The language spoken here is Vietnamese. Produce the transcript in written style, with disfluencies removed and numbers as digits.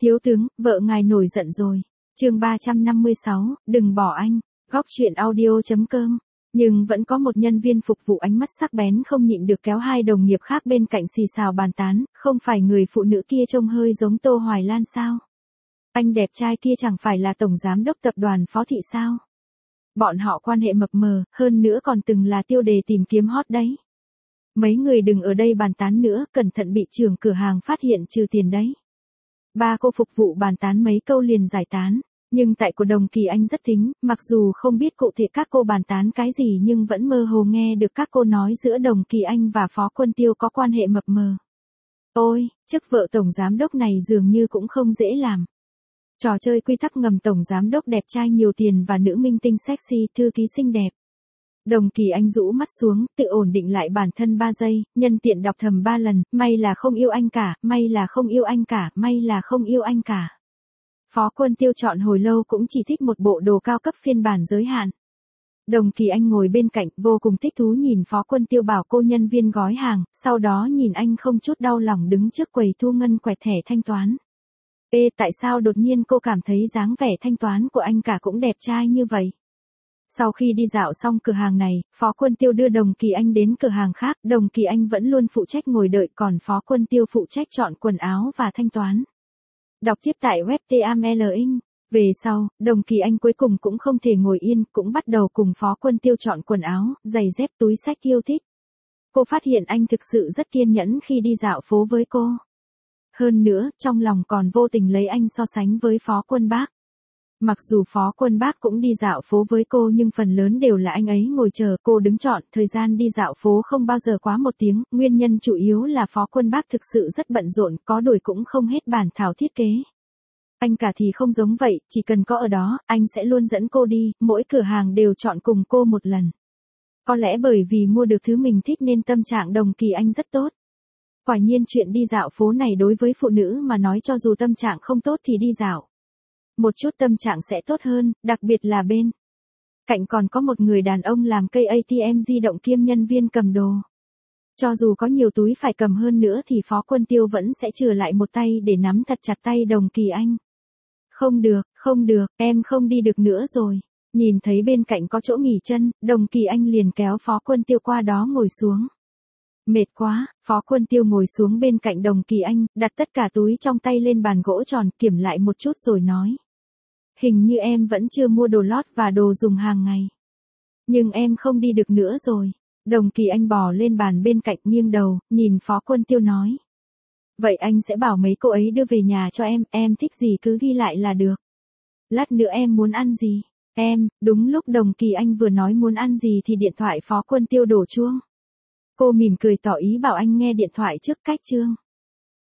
Thiếu tướng, vợ ngài nổi giận rồi. Chương 356, đừng bỏ anh. Góc truyện audio.com. Nhưng vẫn có một nhân viên phục vụ ánh mắt sắc bén không nhịn được kéo hai đồng nghiệp khác bên cạnh xì xào bàn tán, không phải người phụ nữ kia trông hơi giống Tô Hoài Lan sao? Anh đẹp trai kia chẳng phải là tổng giám đốc tập đoàn Phó Thị sao? Bọn họ quan hệ mập mờ, hơn nữa còn từng là tiêu đề tìm kiếm hot đấy. Mấy người đừng ở đây bàn tán nữa, cẩn thận bị trưởng cửa hàng phát hiện trừ tiền đấy. Ba cô phục vụ bàn tán mấy câu liền giải tán. Nhưng tại của Đồng Kỳ Anh rất thính, mặc dù không biết cụ thể các cô bàn tán cái gì nhưng vẫn mơ hồ nghe được các cô nói giữa Đồng Kỳ Anh và Phó Quân Tiêu có quan hệ mập mờ. Ôi, chức vợ tổng giám đốc này dường như cũng không dễ làm. Trò chơi quy tắc ngầm tổng giám đốc đẹp trai nhiều tiền và nữ minh tinh sexy, thư ký xinh đẹp. Đồng Kỳ Anh rũ mắt xuống, tự ổn định lại bản thân 3 giây, nhân tiện đọc thầm 3 lần, may là không yêu anh cả, may là không yêu anh cả, may là không yêu anh cả. Phó Quân Tiêu chọn hồi lâu cũng chỉ thích một bộ đồ cao cấp phiên bản giới hạn. Đồng Kỳ Anh ngồi bên cạnh vô cùng thích thú nhìn Phó Quân Tiêu bảo cô nhân viên gói hàng, sau đó nhìn anh không chút đau lòng đứng trước quầy thu ngân quẹt thẻ thanh toán. Ê, tại sao đột nhiên cô cảm thấy dáng vẻ thanh toán của anh cả cũng đẹp trai như vậy? Sau khi đi dạo xong cửa hàng này, Phó Quân Tiêu đưa Đồng Kỳ Anh đến cửa hàng khác, Đồng Kỳ Anh vẫn luôn phụ trách ngồi đợi còn Phó Quân Tiêu phụ trách chọn quần áo và thanh toán. Đọc tiếp tại web TAMLINK. Về sau, Đồng Kỳ Anh cuối cùng cũng không thể ngồi yên, cũng bắt đầu cùng Phó Quân Tiêu chọn quần áo, giày dép túi xách yêu thích. Cô phát hiện anh thực sự rất kiên nhẫn khi đi dạo phố với cô. Hơn nữa, trong lòng còn vô tình lấy anh so sánh với Phó Quân Bác. Mặc dù Phó Quân Bác cũng đi dạo phố với cô nhưng phần lớn đều là anh ấy ngồi chờ cô đứng chọn, thời gian đi dạo phố không bao giờ quá 1 tiếng, nguyên nhân chủ yếu là Phó Quân Bác thực sự rất bận rộn, có đuổi cũng không hết bản thảo thiết kế. Anh cả thì không giống vậy, chỉ cần có ở đó, anh sẽ luôn dẫn cô đi, mỗi cửa hàng đều chọn cùng cô một lần. Có lẽ bởi vì mua được thứ mình thích nên tâm trạng Đồng Kỳ Anh rất tốt. Quả nhiên chuyện đi dạo phố này đối với phụ nữ mà nói cho dù tâm trạng không tốt thì đi dạo một chút tâm trạng sẽ tốt hơn, đặc biệt là bên cạnh còn có một người đàn ông làm cây ATM di động kiêm nhân viên cầm đồ. Cho dù có nhiều túi phải cầm hơn nữa thì Phó Quân Tiêu vẫn sẽ chừa lại một tay để nắm thật chặt tay Đồng Kỳ Anh. Không được, em không đi được nữa rồi. Nhìn thấy bên cạnh có chỗ nghỉ chân, Đồng Kỳ Anh liền kéo Phó Quân Tiêu qua đó ngồi xuống. Mệt quá, Phó Quân Tiêu ngồi xuống bên cạnh Đồng Kỳ Anh, đặt tất cả túi trong tay lên bàn gỗ tròn, kiểm lại một chút rồi nói. Hình như em vẫn chưa mua đồ lót và đồ dùng hàng ngày. Nhưng em không đi được nữa rồi. Đồng Kỳ Anh bò lên bàn bên cạnh nghiêng đầu, nhìn Phó Quân Tiêu nói. Vậy anh sẽ bảo mấy cô ấy đưa về nhà cho em thích gì cứ ghi lại là được. Lát nữa em muốn ăn gì? Đúng lúc Đồng Kỳ Anh vừa nói muốn ăn gì thì điện thoại Phó Quân Tiêu đổ chuông. Cô mỉm cười tỏ ý bảo anh nghe điện thoại trước cách chương.